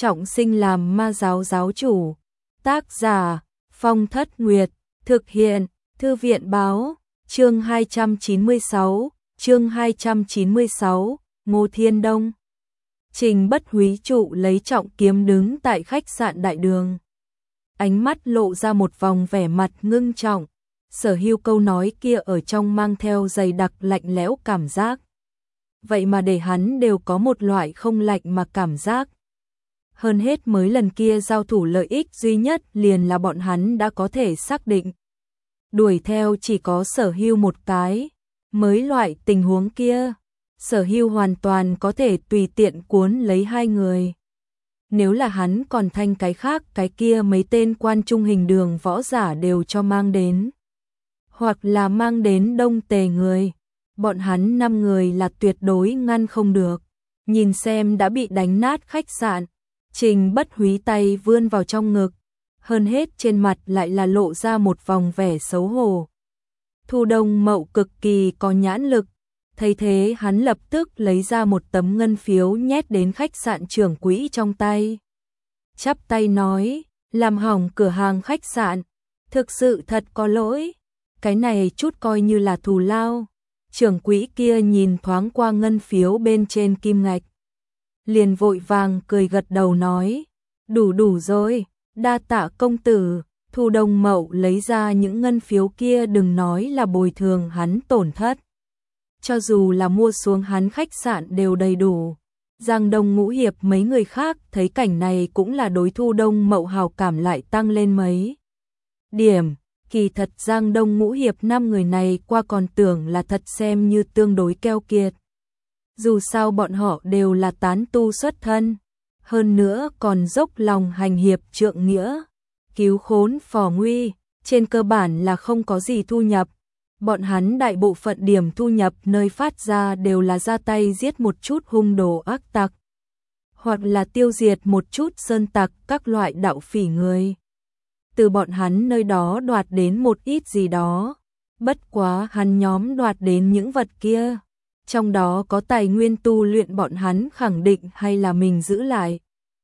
trọng sinh làm ma giáo giáo chủ. Tác giả Phong Thất Nguyệt, thực hiện Thư viện Báo. Chương 296, Ngô Thiên Đông. Trình Bất Húy trụ lấy trọng kiếm đứng tại khách sạn Đại Đường. Ánh mắt lộ ra một vòng vẻ mặt ngưng trọng, Sở Hưu câu nói kia ở trong mang theo dày đặc lạnh lẽo cảm giác. Vậy mà để hắn đều có một loại không lạnh mà cảm giác. Hơn hết mới lần kia giao thủ lợi ích duy nhất liền là bọn hắn đã có thể xác định. Đuổi theo chỉ có Sở Hưu một cái, mới loại tình huống kia, Sở Hưu hoàn toàn có thể tùy tiện cuốn lấy hai người. Nếu là hắn còn thanh cái khác, cái kia mấy tên quan trung hình đường võ giả đều cho mang đến. Hoặc là mang đến đông tề người, bọn hắn 5 người là tuyệt đối ngăn không được. Nhìn xem đã bị đánh nát khách sạn, Trình Bất Húy tay vươn vào trong ngực, hơn hết trên mặt lại là lộ ra một vòng vẻ xấu hổ. Thu Đông Mậu cực kỳ có nhãn lực, thấy thế hắn lập tức lấy ra một tấm ngân phiếu nhét đến khách sạn trưởng quỹ trong tay. Chắp tay nói, làm hỏng cửa hàng khách sạn, thực sự thật có lỗi, cái này chút coi như là thù lao. Trưởng quỹ kia nhìn thoáng qua ngân phiếu bên trên kim ngạch, liền vội vàng cười gật đầu nói, đủ rồi, đa tạ công tử. Thu Đông Mậu lấy ra những ngân phiếu kia, đừng nói là bồi thường hắn tổn thất, cho dù là mua xuống hắn khách sạn đều đầy đủ. Giang Đông Ngũ Hiệp mấy người khác thấy cảnh này cũng là đối Thu Đông Mậu hào cảm lại tăng lên mấy điểm. Kỳ thật Giang Đông Ngũ Hiệp 5 người này qua còn tưởng là thật xem như tương đối keo kiệt. Dù sao bọn họ đều là tán tu xuất thân, hơn nữa còn dốc lòng hành hiệp trượng nghĩa, cứu khốn phò nguy, trên cơ bản là không có gì thu nhập. Bọn hắn đại bộ phận điểm thu nhập nơi phát ra đều là ra tay giết một chút hung đồ ác tặc, hoặc là tiêu diệt một chút sơn tặc các loại đạo phỉ người. Từ bọn hắn nơi đó đoạt đến một ít gì đó, bất quá hắn nhóm đoạt đến những vật kia, trong đó có tài nguyên tu luyện bọn hắn khẳng định hay là mình giữ lại.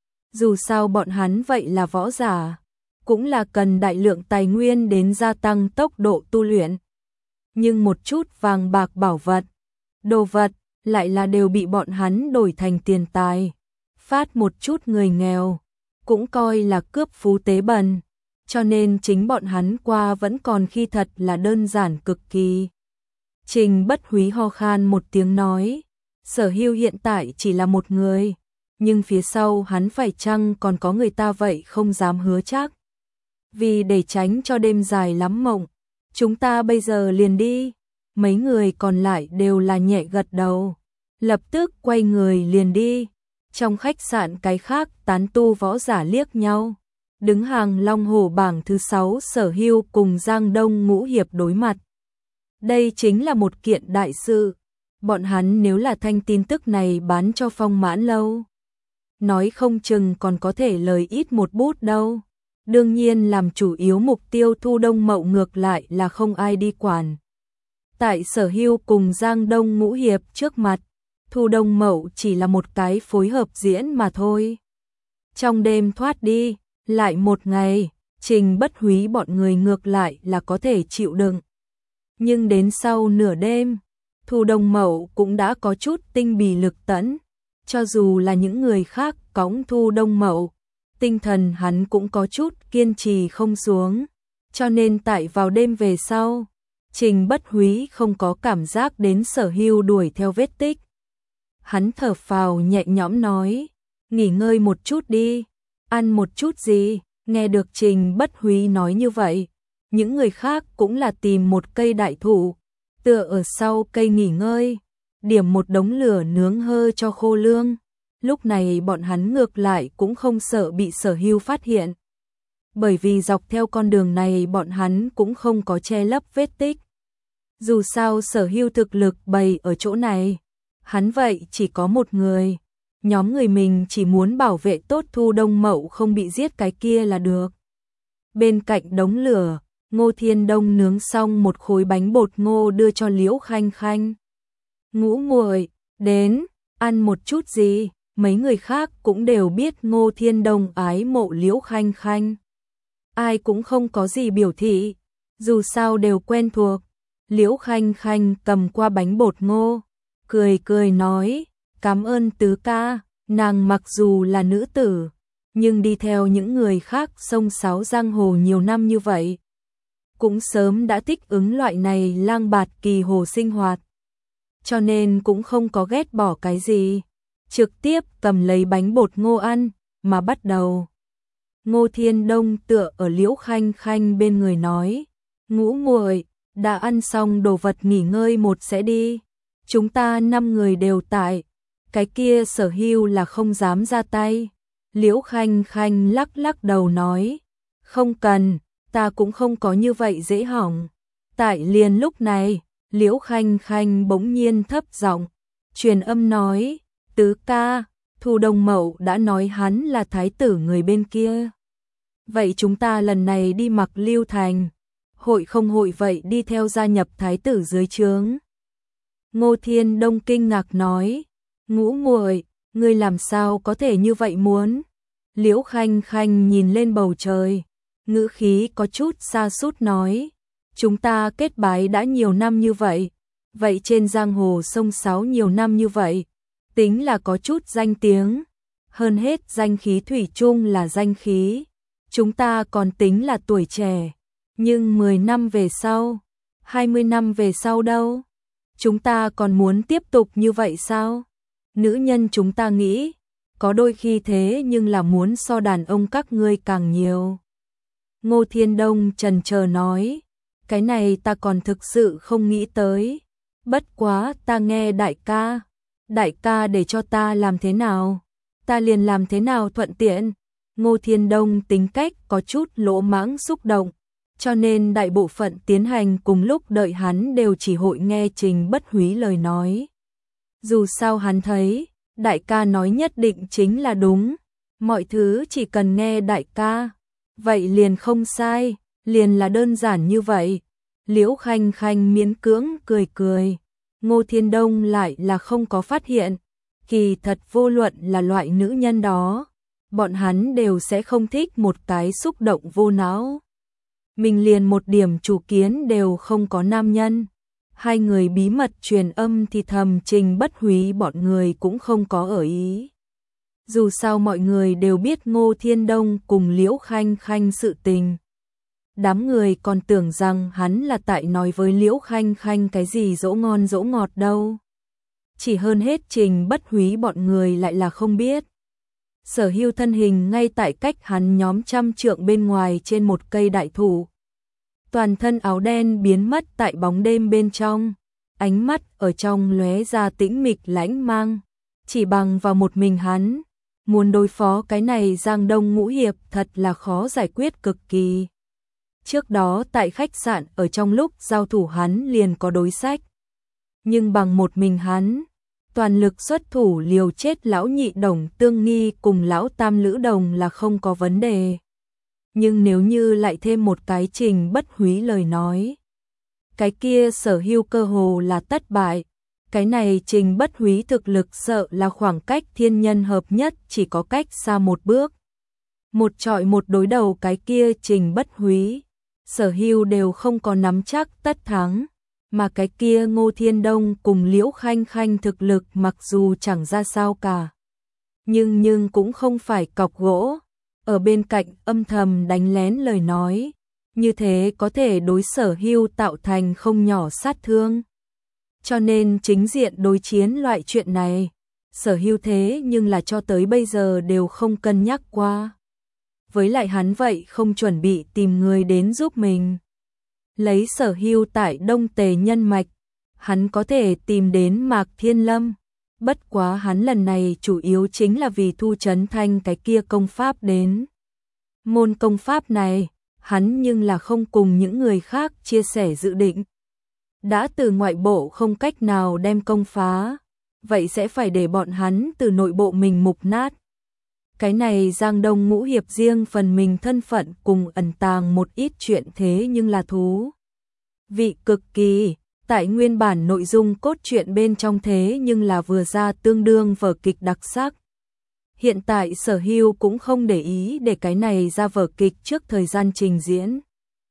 Dù sao bọn hắn vậy là võ giả, cũng là cần đại lượng tài nguyên đến gia tăng tốc độ tu luyện. Nhưng một chút vàng bạc bảo vật, đồ vật, lại là đều bị bọn hắn đổi thành tiền tài, phát một chút người nghèo, cũng coi là cướp phú tế bần, cho nên chính bọn hắn qua vẫn còn khi thật là đơn giản cực kỳ. Trình Bất Húy ho khan một tiếng nói, Sở Hưu hiện tại chỉ là một người, nhưng phía sau hắn phải chăng còn có người ta vậy không dám hứa chắc. Vì để tránh cho đêm dài lắm mộng, chúng ta bây giờ liền đi. Mấy người còn lại đều là nhẹ gật đầu, lập tức quay người liền đi. Trong khách sạn cái khác tán tu võ giả liếc nhau, đứng hàng Long Hổ bảng thứ 6 Sở Hưu cùng Giang Đông Ngũ Hiệp đối mặt. Đây chính là một kiện đại sự, bọn hắn nếu là thanh tin tức này bán cho Phong Mãn Lâu, nói không chừng còn có thể lời ít một bút đâu. Đương nhiên làm chủ yếu mục tiêu Thu Đông Mậu ngược lại là không ai đi quản. Tại Sở Hưu cùng Giang Đông Ngũ Hiệp trước mặt, Thu Đông Mậu chỉ là một cái phối hợp diễn mà thôi. Trong đêm thoát đi, lại một ngày, Trình Bất Húy bọn người ngược lại là có thể chịu đựng. Nhưng đến sau nửa đêm, Thu Đông Mậu cũng đã có chút tinh bì lực tẫn, cho dù là những người khác cõng Thu Đông Mậu, tinh thần hắn cũng có chút kiên trì không xuống, cho nên tại vào đêm về sau, Trình Bất Húy không có cảm giác đến Sở Hưu đuổi theo vết tích. Hắn thở phào nhẹ nhõm nói, nghỉ ngơi một chút đi, ăn một chút gì. Nghe được Trình Bất Húy nói như vậy, những người khác cũng là tìm một cây đại thụ, tựa ở sau cây nghỉ ngơi, điểm một đống lửa nướng hơ cho khô lương. Lúc này bọn hắn ngược lại cũng không sợ bị Sở Hưu phát hiện, bởi vì dọc theo con đường này bọn hắn cũng không có che lấp vết tích. Dù sao Sở Hưu thực lực bày ở chỗ này, hắn vậy chỉ có một người, nhóm người mình chỉ muốn bảo vệ tốt Thu Đông Mậu không bị giết cái kia là được. Bên cạnh đống lửa, Ngô Thiên Đông nướng xong một khối bánh bột ngô đưa cho Liễu Khanh Khanh. Ngũ muội, đến, ăn một chút gì? mấy người khác cũng đều biết Ngô Thiên Đông ái mộ Liễu Khanh Khanh. Ai cũng không có gì biểu thị, dù sao đều quen thuộc. Liễu Khanh Khanh cầm qua bánh bột ngô, cười cười nói, cảm ơn tứ ca. Nàng mặc dù là nữ tử, nhưng đi theo những người khác xông xáo giang hồ nhiều năm như vậy, cũng sớm đã thích ứng loại này lang bạt kỳ hồ sinh hoạt, cho nên cũng không có ghét bỏ cái gì, trực tiếp cầm lấy bánh bột ngô ăn, mà bắt đầu. Ngô Thiên Đông tựa ở Liễu Khanh Khanh bên người nói, ngũ muội đã ăn xong đồ vật nghỉ ngơi một sẽ đi, chúng ta 5 người đều tại, cái kia Sở Hưu là không dám ra tay. Liễu Khanh Khanh lắc lắc đầu nói, không cần, ta cũng không có như vậy dễ hỏng. Tại liền lúc này, Liễu Khanh Khanh bỗng nhiên thấp giọng truyền âm nói, tứ ca, Thu Đông Mậu đã nói hắn là thái tử người bên kia. Vậy chúng ta lần này đi Mặc Lưu Thành, hội không hội vậy đi theo gia nhập thái tử dưới trướng. Ngô Thiên Đông kinh ngạc nói, ngũ muội, ngươi làm sao có thể như vậy muốn? Liễu Khanh Khanh nhìn lên bầu trời, ngữ khí có chút sa sút nói, chúng ta kết bái đã nhiều năm như vậy, vậy trên giang hồ sông sáo nhiều năm như vậy, tính là có chút danh tiếng, hơn hết danh khí thủy chung là danh khí, chúng ta còn tính là tuổi trẻ, nhưng 10 năm về sau, 20 năm về sau đâu? Chúng ta còn muốn tiếp tục như vậy sao? Nữ nhân chúng ta nghĩ, có đôi khi thế nhưng là muốn so đàn ông các ngươi càng nhiều. Ngô Thiên Đông chần chờ nói, cái này ta còn thực sự không nghĩ tới. Bất quá ta nghe đại ca để cho ta làm thế nào, ta liền làm thế nào thuận tiện. Ngô Thiên Đông tính cách có chút lỗ mãng xúc động, cho nên đại bộ phận tiến hành cùng lúc đợi hắn đều chỉ hội nghe Trình Bất Húy lời nói. Dù sao hắn thấy, đại ca nói nhất định chính là đúng, mọi thứ chỉ cần nghe đại ca, vậy liền không sai, liền là đơn giản như vậy. Liễu Khanh Khanh miễn cưỡng cười cười, Ngô Thiên Đông lại là không có phát hiện, kỳ thật vô luận là loại nữ nhân đó, bọn hắn đều sẽ không thích một cái xúc động vô não. Mình liền một điểm chủ kiến đều không có nam nhân. Hai người bí mật truyền âm thì thầm Trình Bất Húy bọn người cũng không có ở ý. Dù sao mọi người đều biết Ngô Thiên Đông cùng Liễu Khanh Khanh sự tình. Đám người còn tưởng rằng hắn là tại nói với Liễu Khanh Khanh cái gì dỗ ngon dỗ ngọt đâu. Chỉ hơn hết Trình Bất Húy bọn người lại là không biết. Sở Hưu thân hình ngay tại cách hắn nhóm 100 trượng bên ngoài trên một cây đại thụ. Toàn thân áo đen biến mất tại bóng đêm bên trong, ánh mắt ở trong lóe ra tĩnh mịch lãnh mang, chỉ bằng vào một mình hắn, muốn đối phó cái này Giang Đông ngũ hiệp thật là khó giải quyết cực kỳ. Trước đó tại khách sạn ở trong lúc giao thủ hắn liền có đối sách, nhưng bằng một mình hắn, toàn lực xuất thủ liều chết lão nhị đồng Tương Nghi cùng lão tam Lữ Đồng là không có vấn đề. Nhưng nếu như lại thêm một cái Trình Bất Húy lời nói, cái kia Sở Hưu cơ hồ là tất bại. Cái này Trình Bất Húy thực lực sợ là khoảng cách thiên nhân hợp nhất chỉ có cách xa một bước. Một trọi một đối đầu cái kia Trình Bất Húy, Sở Hưu đều không có nắm chắc tất thắng, mà cái kia Ngô Thiên Đông cùng Liễu Khanh Khanh thực lực mặc dù chẳng ra sao cả, nhưng cũng không phải cọc gỗ. Ở bên cạnh âm thầm đánh lén lời nói, như thế có thể đối Sở Hưu tạo thành không nhỏ sát thương. Cho nên chính diện đối chiến loại chuyện này, Sở Hưu thế nhưng là cho tới bây giờ đều không cân nhắc qua. Với lại hắn vậy không chuẩn bị tìm người đến giúp mình. Lấy Sở Hưu tại Đông Tề nhân mạch, hắn có thể tìm đến Mạc Thiên Lâm. Bất quá hắn lần này chủ yếu chính là vì Thu Trấn Thanh cái kia công pháp đến. Môn công pháp này, hắn nhưng là không cùng những người khác chia sẻ dự định. Đã từ ngoại bộ không cách nào đem công phá, vậy sẽ phải để bọn hắn từ nội bộ mình mục nát. Cái này Giang Đông ngũ hiệp riêng phần mình thân phận cùng ẩn tàng một ít chuyện thế nhưng là thú vị cực kỳ. Tại nguyên bản nội dung cốt truyện bên trong thế nhưng là vừa ra tương đương vở kịch đặc sắc. Hiện tại Sở Hưu cũng không để ý để cái này ra vở kịch trước thời gian trình diễn.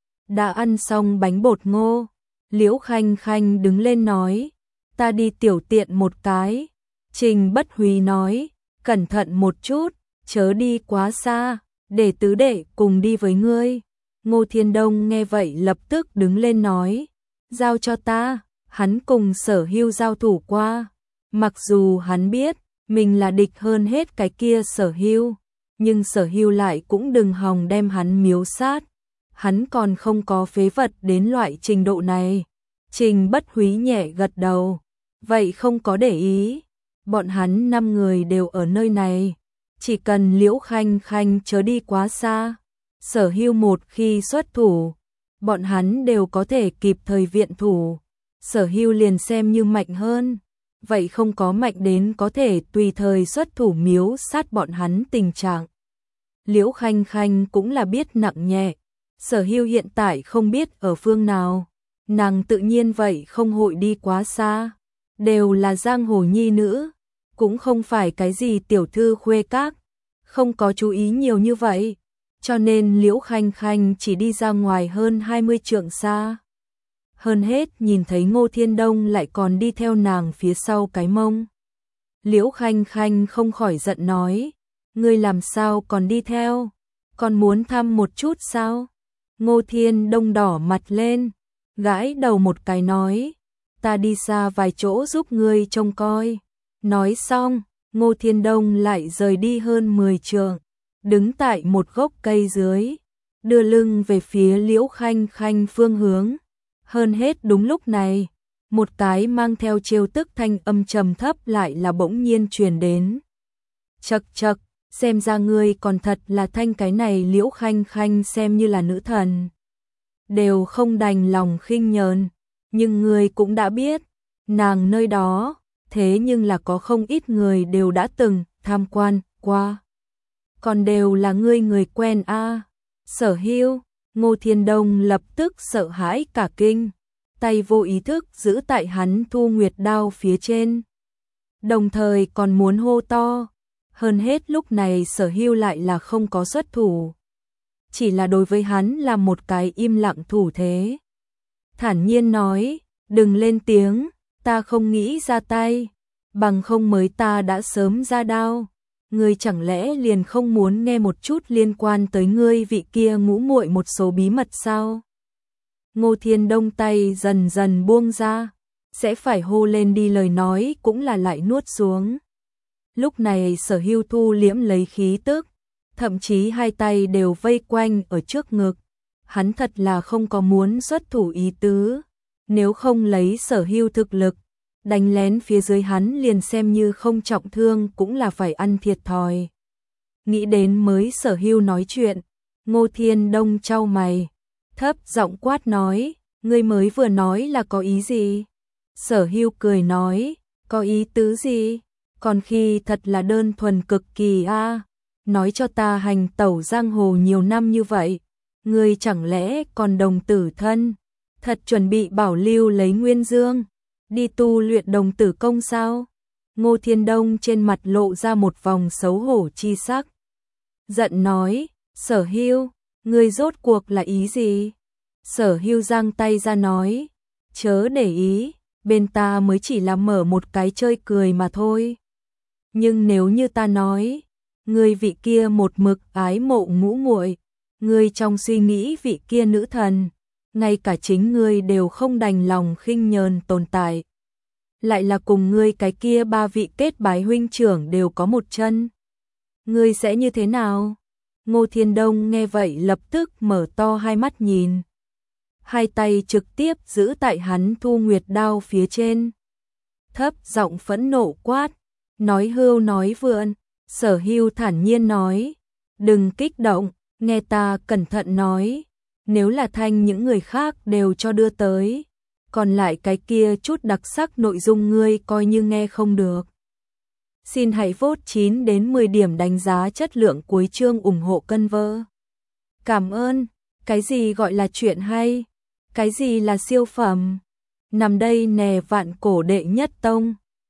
Đã ăn xong bánh bột ngô, Liễu Khanh Khanh đứng lên nói, ta đi tiểu tiện một cái. Trình Bất Húy nói, cẩn thận một chút, chớ đi quá xa, để tứ đệ cùng đi với ngươi. Ngô Thiên Đông nghe vậy lập tức đứng lên nói, giao cho ta, hắn cùng Sở Hưu giao thủ qua. Mặc dù hắn biết, mình là địch hơn hết cái kia Sở Hưu, nhưng Sở Hưu lại cũng đừng hòng đem hắn miếu sát. Hắn còn không có phế vật đến loại trình độ này. Trình Bất Húy nhẹ gật đầu, vậy không có để ý. Bọn hắn 5 người đều ở nơi này, chỉ cần Liễu Khanh Khanh chớ đi quá xa. Sở Hưu một khi xuất thủ, bọn hắn đều có thể kịp thời viện thủ. Sở Hưu liền xem như mạnh hơn, vậy không có mạnh đến có thể tùy thời xuất thủ miếu sát bọn hắn tình trạng. Liễu Khanh Khanh cũng là biết nặng nhẹ, Sở Hưu hiện tại không biết ở phương nào, nàng tự nhiên vậy không hội đi quá xa, đều là giang hồ nhi nữ, cũng không phải cái gì tiểu thư khuê các, không có chú ý nhiều như vậy, cho nên Liễu Khanh Khanh chỉ đi ra ngoài hơn 20 trượng xa. Hơn hết nhìn thấy Ngô Thiên Đông lại còn đi theo nàng phía sau cái mông. Liễu Khanh Khanh không khỏi giận nói, ngươi làm sao còn đi theo, còn muốn thăm một chút sao? Ngô Thiên Đông đỏ mặt lên, gãi đầu một cái nói, ta đi xa vài chỗ giúp ngươi trông coi. Nói xong, Ngô Thiên Đông lại rời đi hơn 10 trượng, đứng tại một gốc cây dưới, đưa lưng về phía Liễu Khanh Khanh phương hướng. Hơn hết đúng lúc này, một cái mang theo trêu tức thanh âm trầm thấp lại là bỗng nhiên truyền đến. Chậc chậc, xem ra ngươi còn thật là thanh cái này Liễu Khanh Khanh xem như là nữ thần. Đều không đành lòng khinh nhờn, nhưng ngươi cũng đã biết, nàng nơi đó, thế nhưng là có không ít người đều đã từng tham quan qua. Còn đều là ngươi người quen a. Sở Hưu, Ngô Thiên Đông lập tức sợ hãi cả kinh, tay vô ý thức giữ tại hắn Thu Nguyệt đao phía trên. Đồng thời còn muốn hô to, hơn hết lúc này Sở Hưu lại là không có xuất thủ. Chỉ là đối với hắn là một cái im lặng thủ thế. Thản nhiên nói, đừng lên tiếng, ta không nghĩ ra tay, bằng không mới ta đã sớm ra đao. Ngươi chẳng lẽ liền không muốn nghe một chút liên quan tới ngươi vị kia ngũ muội một số bí mật sao? Ngô Thiên Đông tay dần dần buông ra, sẽ phải hô lên đi lời nói cũng là lại nuốt xuống. Lúc này Sở Hưu thu liễm lấy khí tức, thậm chí hai tay đều vây quanh ở trước ngực. Hắn thật là không có muốn xuất thủ ý tứ, nếu không lấy Sở Hưu thực lực, đánh lén phía dưới hắn liền xem như không trọng thương cũng là phải ăn thiệt thòi. Nghĩ đến mới Sở Hưu nói chuyện, Ngô Thiên Đông chau mày, thấp giọng quát nói, ngươi mới vừa nói là có ý gì? Sở Hưu cười nói, có ý tứ gì? Còn khi thật là đơn thuần cực kỳ a, nói cho ta hành tẩu giang hồ nhiều năm như vậy, ngươi chẳng lẽ còn đồng tử thân, thật chuẩn bị bảo lưu lấy Nguyên Dương, đi tu luyện đồng tử công sao? Ngô Thiên Đông trên mặt lộ ra một vòng xấu hổ chi sắc. Giận nói, Sở Hưu, ngươi rốt cuộc là ý gì? Sở Hưu giang tay ra nói, chớ để ý, bên ta mới chỉ là mở một cái chơi cười mà thôi. Nhưng nếu như ta nói, ngươi vị kia một mực ái mộ ngũ muội, ngươi trong suy nghĩ vị kia nữ thần, ngay cả chính ngươi đều không đành lòng khinh nhờn tồn tại. Lại là cùng ngươi cái kia ba vị kết bái huynh trưởng đều có một chân. Ngươi sẽ như thế nào? Ngô Thiên Đông nghe vậy lập tức mở to hai mắt nhìn. Hai tay trực tiếp giữ tại hắn Thu Nguyệt đao phía trên. Thấp giọng phẫn nộ quát, nói hưu nói vượn. Sở Hưu thản nhiên nói, đừng kích động, nghe ta cẩn thận nói. Nếu là thanh những người khác đều cho đưa tới, còn lại cái kia chút đặc sắc nội dung ngươi coi như nghe không được. Xin hãy vote 9 đến 10 điểm đánh giá chất lượng cuối chương ủng hộ cân vơ. Cảm ơn. Cái gì gọi là chuyện hay? Cái gì là siêu phẩm? Nằm đây nè vạn cổ đệ nhất tông.